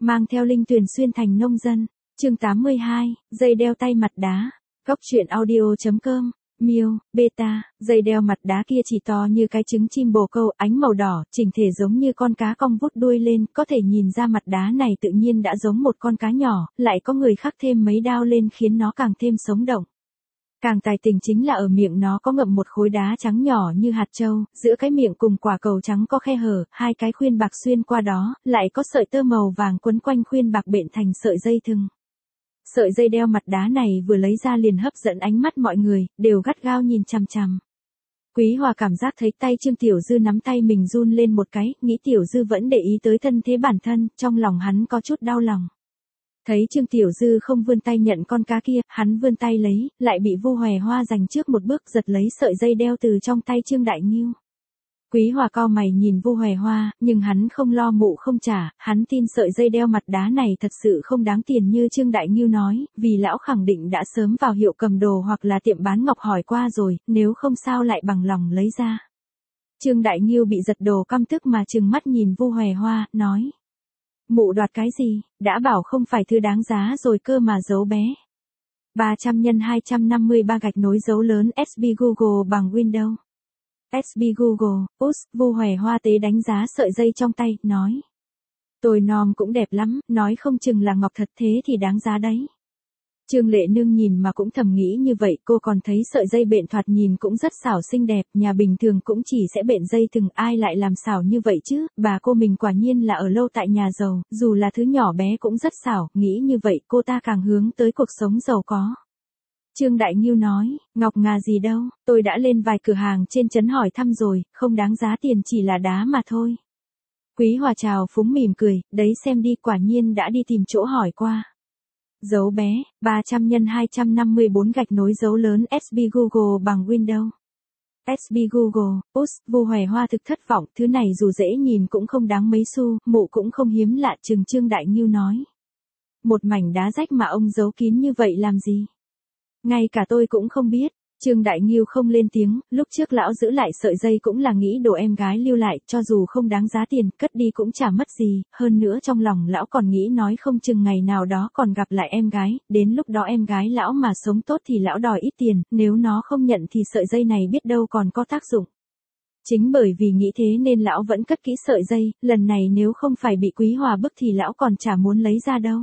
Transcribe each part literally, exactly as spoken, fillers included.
mang theo Linh Tuyền xuyên thành nông dân. Chương tám mươi hai, dây đeo tay mặt đá. Góc truyện audio.com. Miêu, beta, dây đeo mặt đá kia chỉ to như cái trứng chim bồ câu, ánh màu đỏ, chỉnh thể giống như con cá cong vút đuôi lên, có thể nhìn ra mặt đá này tự nhiên đã giống một con cá nhỏ, lại có người khắc thêm mấy đao lên khiến nó càng thêm sống động. Càng tài tình chính là ở miệng nó có ngậm một khối đá trắng nhỏ như hạt châu, giữa cái miệng cùng quả cầu trắng có khe hở, hai cái khuyên bạc xuyên qua đó, lại có sợi tơ màu vàng quấn quanh khuyên bạc bện thành sợi dây thừng. Sợi dây đeo mặt đá này vừa lấy ra liền hấp dẫn ánh mắt mọi người, đều gắt gao nhìn chằm chằm. Quý Hòa cảm giác thấy tay Trương Tiểu Dư nắm tay mình run lên một cái, nghĩ Tiểu Dư vẫn để ý tới thân thế bản thân, trong lòng hắn có chút đau lòng. Thấy Trương Tiểu Dư không vươn tay nhận con cá kia, hắn vươn tay lấy, lại bị Vu Hòe Hoa giành trước một bước giật lấy sợi dây đeo từ trong tay Trương Đại Ngưu. Quý Hòa cau mày nhìn Vu Hòe Hoa, nhưng hắn không lo mụ không trả, hắn tin sợi dây đeo mặt đá này thật sự không đáng tiền như Trương Đại Ngưu nói, vì lão khẳng định đã sớm vào hiệu cầm đồ hoặc là tiệm bán ngọc hỏi qua rồi, nếu không sao lại bằng lòng lấy ra. Trương Đại Ngưu bị giật đồ căm tức mà trừng mắt nhìn Vu Hòe Hoa, nói: Mụ đoạt cái gì, đã bảo không phải thứ đáng giá rồi cơ mà giấu bé. ba trăm nhân hai trăm năm mươi ba gạch nối dấu lớn ét bê Google bằng Windows. ét bê Google, út, Vu Hòe Hoa tế đánh giá sợi dây trong tay, nói: Tôi nom cũng đẹp lắm, nói không chừng là ngọc thật thế thì đáng giá đấy. Trương Lệ Nương nhìn mà cũng thầm nghĩ như vậy, cô còn thấy sợi dây bện thoạt nhìn cũng rất xảo xinh đẹp, nhà bình thường cũng chỉ sẽ bện dây thừng, ai lại làm xảo như vậy chứ, bà cô mình quả nhiên là ở lâu tại nhà giàu, dù là thứ nhỏ bé cũng rất xảo, nghĩ như vậy cô ta càng hướng tới cuộc sống giàu có. Trương Đại Ngưu nói: Ngọc ngà gì đâu, tôi đã lên vài cửa hàng trên trấn hỏi thăm rồi, không đáng giá tiền, chỉ là đá mà thôi. Quý Hòa chào phúng mỉm cười, đấy xem đi, quả nhiên đã đi tìm chỗ hỏi qua. Dấu bé, ba trăm nhân hai trăm năm mươi bốn gạch nối dấu lớn ét bê Google bằng Windows. ét bê Google, út, Vu Hòe Hoa thực thất vọng, thứ này dù dễ nhìn cũng không đáng mấy xu, mụ cũng không hiếm lạ, chừng Trương Đại Ngưu nói: Một mảnh đá rách mà ông giấu kín như vậy làm gì? Ngay cả tôi cũng không biết. Trương Đại Ngưu không lên tiếng, lúc trước lão giữ lại sợi dây cũng là nghĩ đồ em gái lưu lại, cho dù không đáng giá tiền, cất đi cũng chả mất gì, hơn nữa trong lòng lão còn nghĩ nói không chừng ngày nào đó còn gặp lại em gái, đến lúc đó em gái lão mà sống tốt thì lão đòi ít tiền, nếu nó không nhận thì sợi dây này biết đâu còn có tác dụng. Chính bởi vì nghĩ thế nên lão vẫn cất kỹ sợi dây, lần này nếu không phải bị Quý Hòa bức thì lão còn chả muốn lấy ra đâu.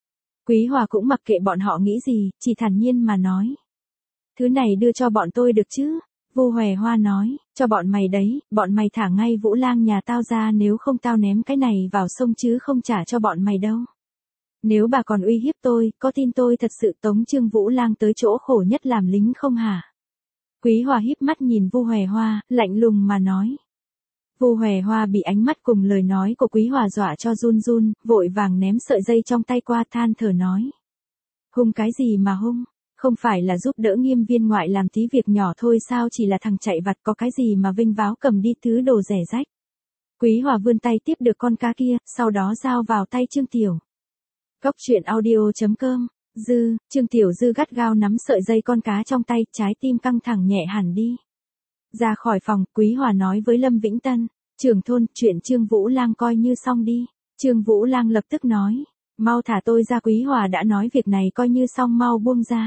Quý Hòa cũng mặc kệ bọn họ nghĩ gì, chỉ thản nhiên mà nói: Thứ này đưa cho bọn tôi được chứ? Vu Hòe Hoa nói: Cho bọn mày đấy, bọn mày thả ngay Vũ Lang nhà tao ra, nếu không tao ném cái này vào sông chứ không trả cho bọn mày đâu. Nếu bà còn uy hiếp tôi, có tin tôi thật sự tống Trương Vũ Lang tới chỗ khổ nhất làm lính không hả? Quý Hòa híp mắt nhìn Vu Hòe Hoa, lạnh lùng mà nói. Vu Hòe Hoa bị ánh mắt cùng lời nói của Quý Hòa dọa cho run run, vội vàng ném sợi dây trong tay qua, than thở nói: Hung cái gì mà hung? Không phải là giúp đỡ Nghiêm viên ngoại làm tí việc nhỏ thôi sao, chỉ là thằng chạy vặt, có cái gì mà vênh váo cầm đi thứ đồ rẻ rách. Quý Hòa vươn tay tiếp được con cá kia, sau đó giao vào tay Trương Tiểu. Góc truyện audio.com. Dư, Trương Tiểu Dư gắt gao nắm sợi dây con cá trong tay, trái tim căng thẳng nhẹ hẳn đi. Ra khỏi phòng, Quý Hòa nói với Lâm Vĩnh Tân: Trưởng thôn, chuyện Trương Vũ Lang coi như xong đi. Trương Vũ Lang lập tức nói: Mau thả tôi ra, Quý Hòa đã nói việc này coi như xong, mau buông ra.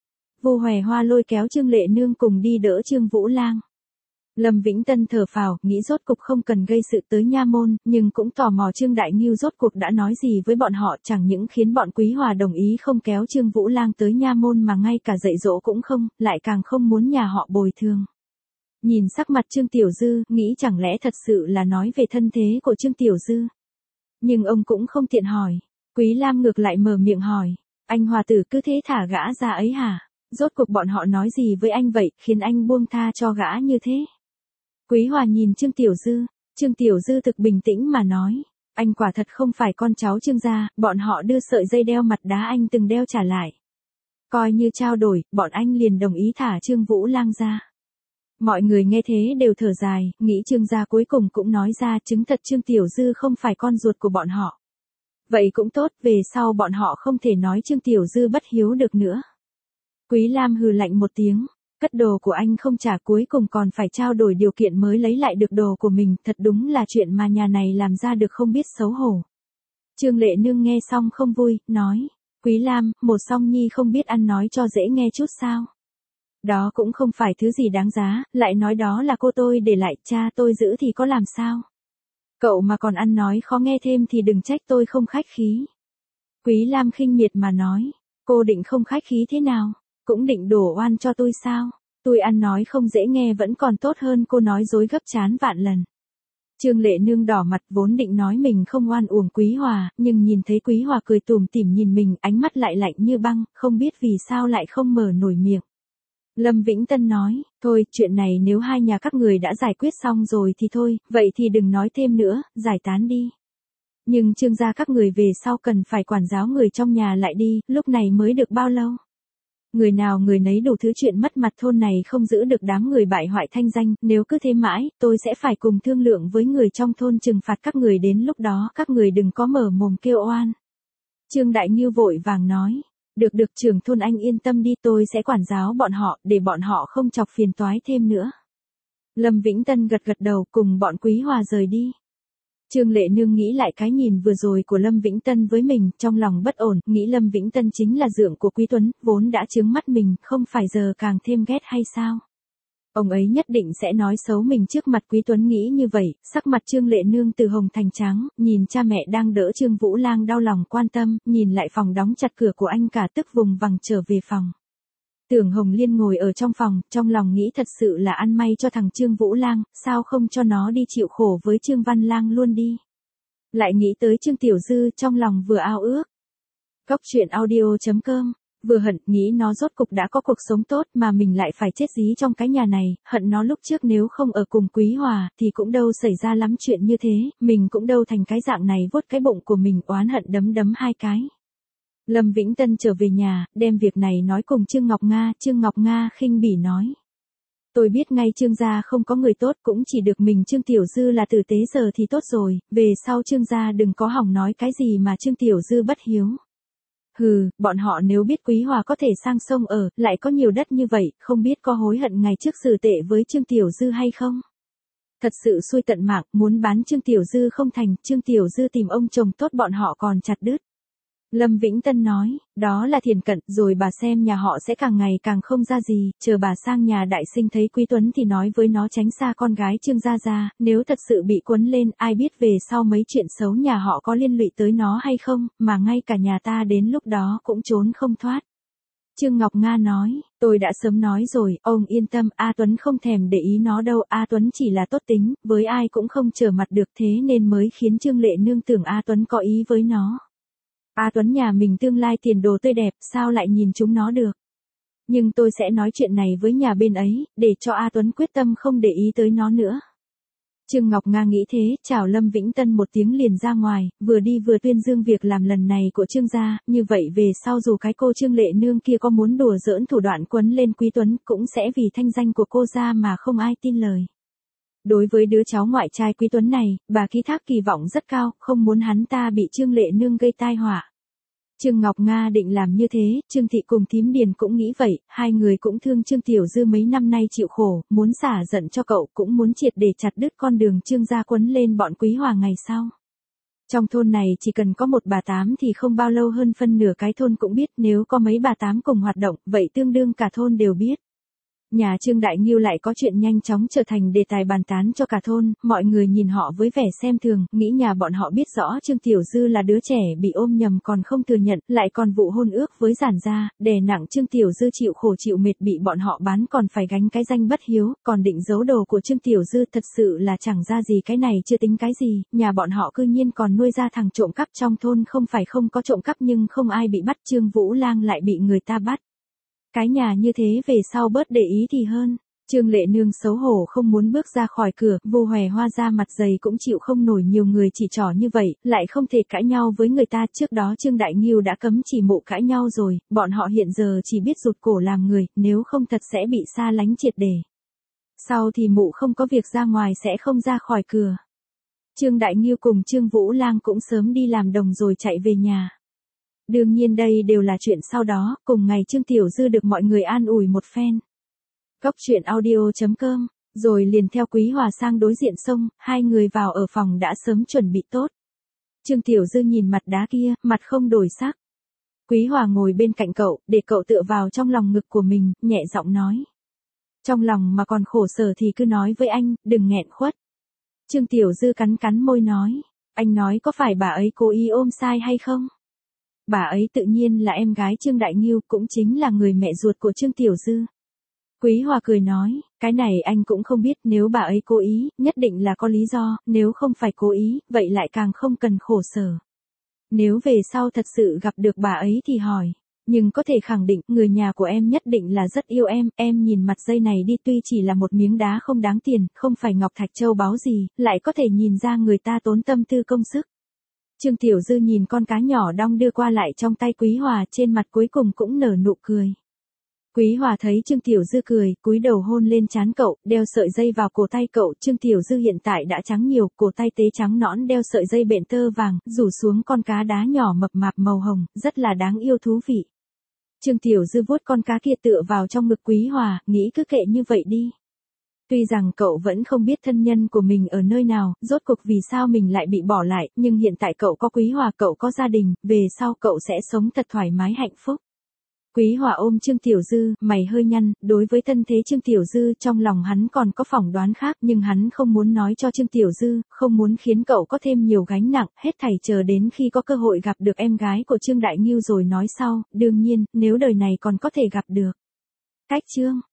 Vu Hòe Hoa lôi kéo Trương Lệ Nương cùng đi đỡ Trương Vũ Lang. Lâm Vĩnh Tân thở phào, nghĩ rốt cục không cần gây sự tới nha môn, nhưng cũng tò mò Trương Đại Ngưu rốt cuộc đã nói gì với bọn họ, chẳng những khiến bọn Quý Hòa đồng ý không kéo Trương Vũ Lang tới nha môn mà ngay cả dạy dỗ cũng không, lại càng không muốn nhà họ bồi thường. Nhìn sắc mặt Trương Tiểu Dư, nghĩ chẳng lẽ thật sự là nói về thân thế của Trương Tiểu Dư. Nhưng ông cũng không tiện hỏi. Quý Lam ngược lại mở miệng hỏi: Anh Hòa tử cứ thế thả gã ra ấy hả? Rốt cuộc bọn họ nói gì với anh vậy, khiến anh buông tha cho gã như thế? Quý Hòa nhìn Trương Tiểu Dư, Trương Tiểu Dư thực bình tĩnh mà nói: Anh quả thật không phải con cháu Trương gia, bọn họ đưa sợi dây đeo mặt đá anh từng đeo trả lại. Coi như trao đổi, bọn anh liền đồng ý thả Trương Vũ Lang ra. Mọi người nghe thế đều thở dài, nghĩ Trương gia cuối cùng cũng nói ra chứng thật Trương Tiểu Dư không phải con ruột của bọn họ. Vậy cũng tốt, về sau bọn họ không thể nói Trương Tiểu Dư bất hiếu được nữa. Quý Lam hừ lạnh một tiếng: Cất đồ của anh không trả, cuối cùng còn phải trao đổi điều kiện mới lấy lại được đồ của mình, thật đúng là chuyện mà nhà này làm ra được không biết xấu hổ. Trương Lệ Nương nghe xong không vui, nói, Quý Lam, một Song Nhi không biết ăn nói cho dễ nghe chút sao. Đó cũng không phải thứ gì đáng giá, lại nói đó là cô tôi để lại, cha tôi giữ thì có làm sao. Cậu mà còn ăn nói khó nghe thêm thì đừng trách tôi không khách khí. Quý Lam khinh miệt mà nói, cô định không khách khí thế nào, cũng định đổ oan cho tôi sao, tôi ăn nói không dễ nghe vẫn còn tốt hơn cô nói dối gấp chán vạn lần. Trương Lệ Nương đỏ mặt vốn định nói mình không oan uổng Quý Hòa, nhưng nhìn thấy Quý Hòa cười tủm tỉm nhìn mình, ánh mắt lại lạnh như băng, không biết vì sao lại không mở nổi miệng. Lâm Vĩnh Tân nói, thôi, chuyện này nếu hai nhà các người đã giải quyết xong rồi thì thôi, vậy thì đừng nói thêm nữa, giải tán đi. Nhưng Trương gia các người về sau cần phải quản giáo người trong nhà lại đi, lúc này mới được bao lâu. Người nào người nấy đủ thứ chuyện mất mặt thôn này không giữ được đám người bại hoại thanh danh, nếu cứ thế mãi, tôi sẽ phải cùng thương lượng với người trong thôn trừng phạt các người, đến lúc đó các người đừng có mở mồm kêu oan. Trương Đại Ngưu vội vàng nói, được được trưởng thôn anh yên tâm đi, tôi sẽ quản giáo bọn họ, để bọn họ không chọc phiền toái thêm nữa. Lâm Vĩnh Tân gật gật đầu cùng bọn Quý Hòa rời đi. Trương Lệ Nương nghĩ lại cái nhìn vừa rồi của Lâm Vĩnh Tân với mình, trong lòng bất ổn, nghĩ Lâm Vĩnh Tân chính là dượng của Quý Tuấn, vốn đã chướng mắt mình, không phải giờ càng thêm ghét hay sao? Ông ấy nhất định sẽ nói xấu mình trước mặt Quý Tuấn, nghĩ như vậy, sắc mặt Trương Lệ Nương từ hồng thành trắng, nhìn cha mẹ đang đỡ Trương Vũ Lang đau lòng quan tâm, nhìn lại phòng đóng chặt cửa của anh cả tức vùng vằng trở về phòng. Tưởng Hồng Liên ngồi ở trong phòng, trong lòng nghĩ thật sự là ăn may cho thằng Trương Vũ Lang, sao không cho nó đi chịu khổ với Trương Văn Lang luôn đi. Lại nghĩ tới Trương Tiểu Dư, trong lòng vừa ao ước. Cóc truyện audio chấm com, vừa hận, nghĩ nó rốt cục đã có cuộc sống tốt mà mình lại phải chết dí trong cái nhà này, hận nó lúc trước nếu không ở cùng Quý Hòa, thì cũng đâu xảy ra lắm chuyện như thế, mình cũng đâu thành cái dạng này, vuốt cái bụng của mình oán hận đấm đấm hai cái. Lâm Vĩnh Tân trở về nhà, đem việc này nói cùng Trương Ngọc Nga, Trương Ngọc Nga khinh bỉ nói. Tôi biết ngay Trương gia không có người tốt, cũng chỉ được mình Trương Tiểu Dư là tử tế giờ thì tốt rồi, về sau Trương gia đừng có hỏng nói cái gì mà Trương Tiểu Dư bất hiếu. Hừ, bọn họ nếu biết Quý Hòa có thể sang sông ở, lại có nhiều đất như vậy, không biết có hối hận ngày trước xử tệ với Trương Tiểu Dư hay không? Thật sự xui tận mạng, muốn bán Trương Tiểu Dư không thành, Trương Tiểu Dư tìm ông chồng tốt bọn họ còn chặt đứt. Lâm Vĩnh Tân nói, đó là thiền cận, rồi bà xem nhà họ sẽ càng ngày càng không ra gì, chờ bà sang nhà đại sinh thấy Quý Tuấn thì nói với nó tránh xa con gái Trương gia gia, nếu thật sự bị quấn lên, ai biết về sau mấy chuyện xấu nhà họ có liên lụy tới nó hay không, mà ngay cả nhà ta đến lúc đó cũng trốn không thoát. Trương Ngọc Nga nói, tôi đã sớm nói rồi, ông yên tâm, A Tuấn không thèm để ý nó đâu, A Tuấn chỉ là tốt tính, với ai cũng không trở mặt được, thế nên mới khiến Trương Lệ Nương tưởng A Tuấn có ý với nó. A Tuấn nhà mình tương lai tiền đồ tươi đẹp, sao lại nhìn chúng nó được. Nhưng tôi sẽ nói chuyện này với nhà bên ấy, để cho A Tuấn quyết tâm không để ý tới nó nữa. Trương Ngọc Nga nghĩ thế, chào Lâm Vĩnh Tân một tiếng liền ra ngoài, vừa đi vừa tuyên dương việc làm lần này của Trương gia, như vậy về sau dù cái cô Trương Lệ Nương kia có muốn đùa giỡn thủ đoạn quấn lên Quý Tuấn, cũng sẽ vì thanh danh của cô gia mà không ai tin lời. Đối với đứa cháu ngoại trai Quý Tuấn này, bà ký thác kỳ vọng rất cao, không muốn hắn ta bị Trương Lệ Nương gây tai họa. Trương Ngọc Nga định làm như thế, Trương Thị cùng Thím Điền cũng nghĩ vậy, hai người cũng thương Trương Tiểu Dư mấy năm nay chịu khổ, muốn xả giận cho cậu, cũng muốn triệt để chặt đứt con đường Trương gia quấn lên bọn Quý Hòa ngày sau. Trong thôn này chỉ cần có một bà tám thì không bao lâu hơn phân nửa cái thôn cũng biết, nếu có mấy bà tám cùng hoạt động, vậy tương đương cả thôn đều biết. Nhà Trương Đại Ngưu lại có chuyện nhanh chóng trở thành đề tài bàn tán cho cả thôn, mọi người nhìn họ với vẻ xem thường, nghĩ nhà bọn họ biết rõ Trương Tiểu Dư là đứa trẻ bị ôm nhầm còn không thừa nhận, lại còn vụ hôn ước với giản gia, đè nặng Trương Tiểu Dư chịu khổ chịu mệt bị bọn họ bán còn phải gánh cái danh bất hiếu, còn định giấu đồ của Trương Tiểu Dư, thật sự là chẳng ra gì, cái này chưa tính cái gì, nhà bọn họ cư nhiên còn nuôi ra thằng trộm cắp trong thôn, không phải không có trộm cắp nhưng không ai bị bắt, Trương Vũ Lang lại bị người ta bắt. Cái nhà như thế về sau bớt để ý thì hơn. Trương Lệ Nương xấu hổ không muốn bước ra khỏi cửa, Vô Hòe Hoa ra mặt dày cũng chịu không nổi nhiều người chỉ trỏ như vậy, lại không thể cãi nhau với người ta, trước đó Trương Đại Ngưu đã cấm chỉ mụ cãi nhau rồi, bọn họ hiện giờ chỉ biết rụt cổ làm người, nếu không thật sẽ bị xa lánh triệt để. Sau thì mụ không có việc ra ngoài sẽ không ra khỏi cửa. Trương Đại Ngưu cùng Trương Vũ Lang cũng sớm đi làm đồng rồi chạy về nhà. Đương nhiên đây đều là chuyện sau đó, cùng ngày Trương Tiểu Dư được mọi người an ủi một phen. Cóc truyện audio chấm com, rồi liền theo Quý Hòa sang đối diện sông, hai người vào ở phòng đã sớm chuẩn bị tốt. Trương Tiểu Dư nhìn mặt đá kia, mặt không đổi sắc. Quý Hòa ngồi bên cạnh cậu, để cậu tựa vào trong lòng ngực của mình, nhẹ giọng nói. Trong lòng mà còn khổ sở thì cứ nói với anh, đừng nghẹn khuất. Trương Tiểu Dư cắn cắn môi nói, anh nói có phải bà ấy cố ý ôm sai hay không? Bà ấy tự nhiên là em gái Trương Đại Nghiêu, cũng chính là người mẹ ruột của Trương Tiểu Dư. Quý Hòa cười nói, cái này anh cũng không biết, nếu bà ấy cố ý, nhất định là có lý do, nếu không phải cố ý, vậy lại càng không cần khổ sở. Nếu về sau thật sự gặp được bà ấy thì hỏi, nhưng có thể khẳng định, người nhà của em nhất định là rất yêu em, em nhìn mặt dây này đi, tuy chỉ là một miếng đá không đáng tiền, không phải ngọc thạch châu báu gì, lại có thể nhìn ra người ta tốn tâm tư công sức. Trương Tiểu Dư nhìn con cá nhỏ đong đưa qua lại trong tay Quý Hòa, trên mặt cuối cùng cũng nở nụ cười. Quý Hòa thấy Trương Tiểu Dư cười, cúi đầu hôn lên trán cậu, đeo sợi dây vào cổ tay cậu. Trương Tiểu Dư hiện tại đã trắng nhiều, cổ tay tế trắng nõn đeo sợi dây bện tơ vàng, rủ xuống con cá đá nhỏ mập mạp màu hồng, rất là đáng yêu thú vị. Trương Tiểu Dư vuốt con cá kia tựa vào trong ngực Quý Hòa, nghĩ cứ kệ như vậy đi. Tuy rằng cậu vẫn không biết thân nhân của mình ở nơi nào, rốt cuộc vì sao mình lại bị bỏ lại, nhưng hiện tại cậu có Quý Hòa, cậu có gia đình, về sau cậu sẽ sống thật thoải mái hạnh phúc. Quý Hòa ôm Trương Tiểu Dư, mày hơi nhăn, đối với thân thế Trương Tiểu Dư trong lòng hắn còn có phỏng đoán khác, nhưng hắn không muốn nói cho Trương Tiểu Dư, không muốn khiến cậu có thêm nhiều gánh nặng, hết thảy chờ đến khi có cơ hội gặp được em gái của Trương Đại Nghiêu rồi nói sau, đương nhiên, nếu đời này còn có thể gặp được. Cách chương